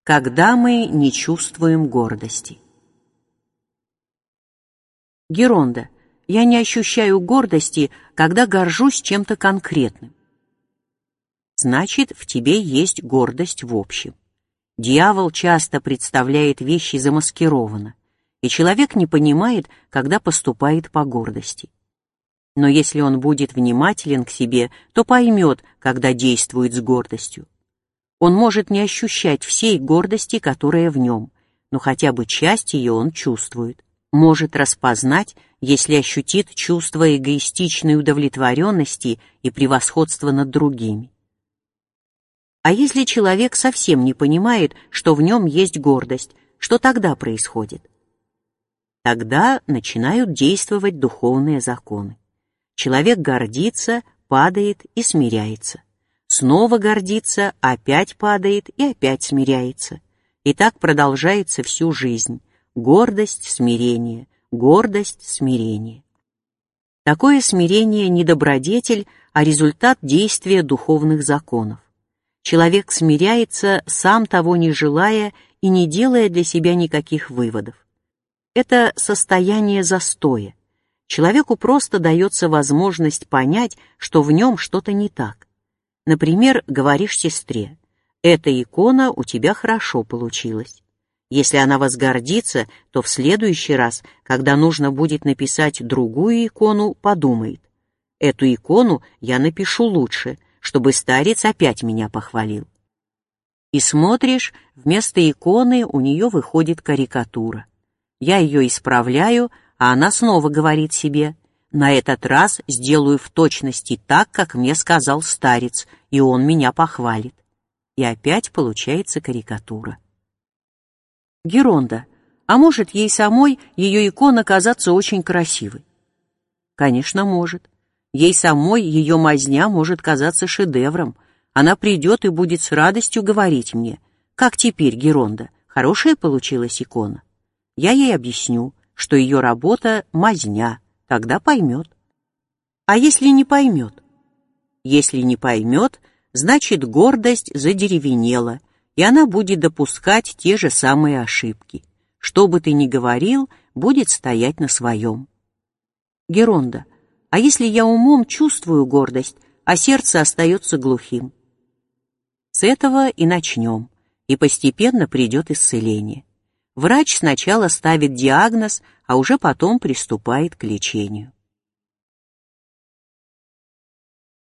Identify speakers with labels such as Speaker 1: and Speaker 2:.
Speaker 1: Когда мы не чувствуем гордости. Геронда. Я не ощущаю гордости, когда горжусь чем-то конкретным. Значит, в тебе есть гордость в общем. Дьявол часто представляет вещи замаскированно, и человек не понимает, когда поступает по гордости. Но если он будет внимателен к себе, то поймет, когда действует с гордостью. Он может не ощущать всей гордости, которая в нем, но хотя бы часть ее он чувствует. Может распознать, если ощутит чувство эгоистичной удовлетворенности и превосходства над другими. А если человек совсем не понимает, что в нем есть гордость, что тогда происходит? Тогда начинают действовать духовные законы. Человек гордится, падает и смиряется. Снова гордится, опять падает и опять смиряется. И так продолжается всю жизнь. Гордость, смирение, гордость, смирение. Такое смирение не добродетель, а результат действия духовных законов. Человек смиряется, сам того не желая и не делая для себя никаких выводов. Это состояние застоя. Человеку просто дается возможность понять, что в нем что-то не так. Например, говоришь сестре: «Эта икона у тебя хорошо получилась». Если она возгордится, то в следующий раз, когда нужно будет написать другую икону, подумает: «Эту икону я напишу лучше, чтобы старец опять меня похвалил». И смотришь, вместо иконы у нее выходит карикатура. Я ее исправляю, а она снова говорит себе: «На этот раз сделаю в точности так, как мне сказал старец, и он меня похвалит». И опять получается карикатура. Геронда. А может, ей самой ее икона казаться очень красивой? Конечно, может. Ей самой ее мазня может казаться шедевром. Она придет и будет с радостью говорить мне: «Как теперь, Геронда, хорошая получилась икона?» Я ей объясню, что ее работа — мазня, тогда поймет. А если не поймет? Если не поймет, значит, гордость задеревенела, и она будет допускать те же самые ошибки. Что бы ты ни говорил, будет стоять на своем. Геронда. А если я умом чувствую гордость, а сердце остается глухим? С этого и начнем, и постепенно придет исцеление. Врач сначала ставит диагноз, а уже потом приступает к лечению.